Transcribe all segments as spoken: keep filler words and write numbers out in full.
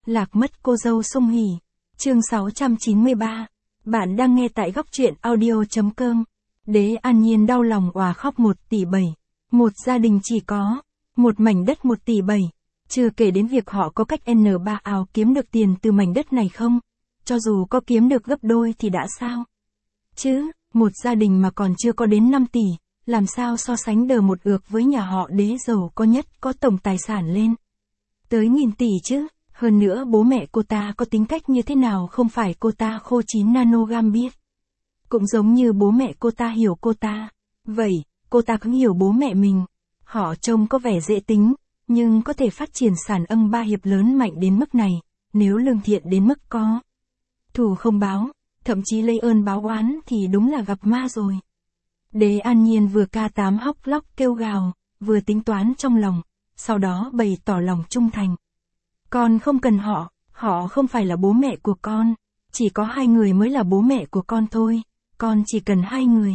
Lạc mất cô dâu Song Hỷ. Chương sáu trăm chín mươi ba. Bạn đang nghe tại góc truyện audio chấm com. Đế An Nhiên đau lòng òa khóc một tỷ bảy. Một gia đình chỉ có một mảnh đất một tỷ bảy. Chưa kể đến việc họ có cách N ba ào kiếm được tiền từ mảnh đất này không? Cho dù có kiếm được gấp đôi thì đã sao? Chứ, một gia đình mà còn chưa có đến năm tỷ, làm sao so sánh đờ một ược với nhà họ Đế giàu có nhất có tổng tài sản lên tới nghìn tỷ chứ? Hơn nữa bố mẹ cô ta có tính cách như thế nào không phải cô ta khô chín nanogam biết. Cũng giống như bố mẹ cô ta hiểu cô ta. Vậy, cô ta cũng hiểu bố mẹ mình. Họ trông có vẻ dễ tính, nhưng có thể phát triển sản âm ba hiệp lớn mạnh đến mức này, nếu lương thiện đến mức có thù không báo, thậm chí lấy ơn báo oán thì đúng là gặp ma rồi. Đế An Nhiên vừa ca tám hóc lóc kêu gào, vừa tính toán trong lòng, sau đó bày tỏ lòng trung thành. Con không cần họ, họ không phải là bố mẹ của con, chỉ có hai người mới là bố mẹ của con thôi, con chỉ cần hai người.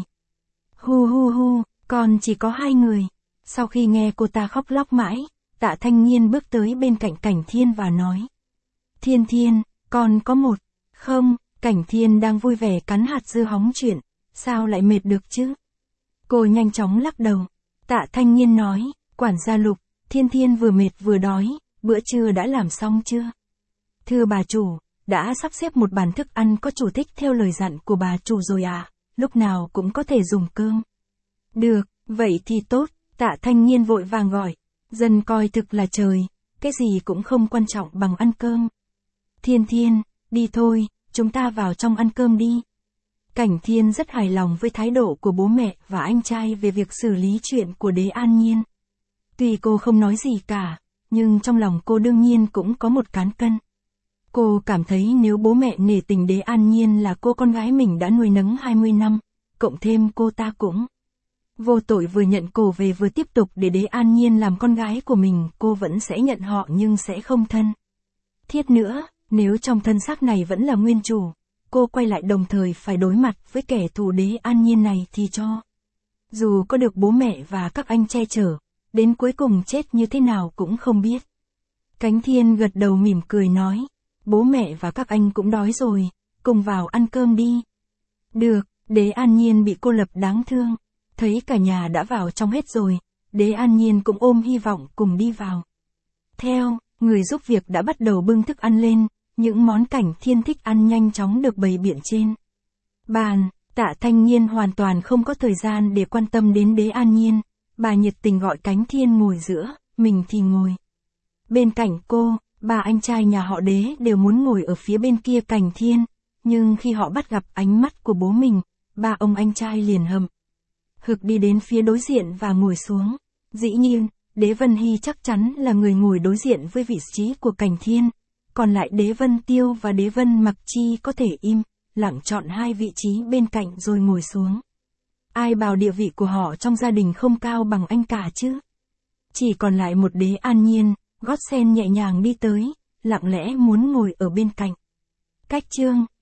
Hu hu hu, con chỉ có hai người. Sau khi nghe cô ta khóc lóc mãi, Tạ Thanh Nhiên bước tới bên cạnh Cảnh Thiên và nói. Thiên Thiên, con có một. Không, Cảnh Thiên đang vui vẻ cắn hạt dưa hóng chuyện, sao lại mệt được chứ? Cô nhanh chóng lắc đầu. Tạ Thanh Nhiên nói, quản gia Lục, Thiên Thiên vừa mệt vừa đói, bữa trưa đã làm xong chưa? Thưa bà chủ, đã sắp xếp một bàn thức ăn có chủ thích theo lời dặn của bà chủ rồi à, lúc nào cũng có thể dùng cơm. Được, vậy thì tốt, Tạ Thanh Nhiên vội vàng gọi. Dân coi thực là trời, cái gì cũng không quan trọng bằng ăn cơm. Thiên Thiên, đi thôi, chúng ta vào trong ăn cơm đi. Cảnh Thiên rất hài lòng với thái độ của bố mẹ và anh trai về việc xử lý chuyện của Đế An Nhiên. Tuy cô không nói gì cả, nhưng trong lòng cô đương nhiên cũng có một cán cân. Cô cảm thấy nếu bố mẹ nể tình Đế An Nhiên là cô con gái mình đã nuôi nấng hai mươi năm, cộng thêm cô ta cũng vô tội vừa nhận cô về vừa tiếp tục để Đế An Nhiên làm con gái của mình, cô vẫn sẽ nhận họ nhưng sẽ không thân thiết nữa, nếu trong thân xác này vẫn là nguyên chủ, cô quay lại đồng thời phải đối mặt với kẻ thù Đế An Nhiên này thì cho dù có được bố mẹ và các anh che chở, đến cuối cùng chết như thế nào cũng không biết. Cánh Thiên gật đầu mỉm cười nói, bố mẹ và các anh cũng đói rồi, cùng vào ăn cơm đi. Được, Đế An Nhiên bị cô lập đáng thương, thấy cả nhà đã vào trong hết rồi, Đế An Nhiên cũng ôm hy vọng cùng đi vào. Theo, người giúp việc đã bắt đầu bưng thức ăn lên, những món Cảnh Thiên thích ăn nhanh chóng được bày biện trên bàn. Tạ Thanh Nhiên hoàn toàn không có thời gian để quan tâm đến Đế An Nhiên, bà nhiệt tình gọi Cánh Thiên ngồi giữa, mình thì ngồi bên cạnh cô. Ba anh trai nhà họ Đế đều muốn ngồi ở phía bên kia Cảnh Thiên, nhưng khi họ bắt gặp ánh mắt của bố mình, ba ông anh trai liền hậm hực đi đến phía đối diện và ngồi xuống. Dĩ nhiên, Đế Vân Hy chắc chắn là người ngồi đối diện với vị trí của Cảnh Thiên, còn lại Đế Vân Tiêu và Đế Vân Mặc Chi có thể im lặng chọn hai vị trí bên cạnh rồi ngồi xuống. Ai bảo địa vị của họ trong gia đình không cao bằng anh cả chứ? Chỉ còn lại một Đế An Nhiên, gót sen nhẹ nhàng đi tới, lặng lẽ muốn ngồi ở bên cạnh. Cách chương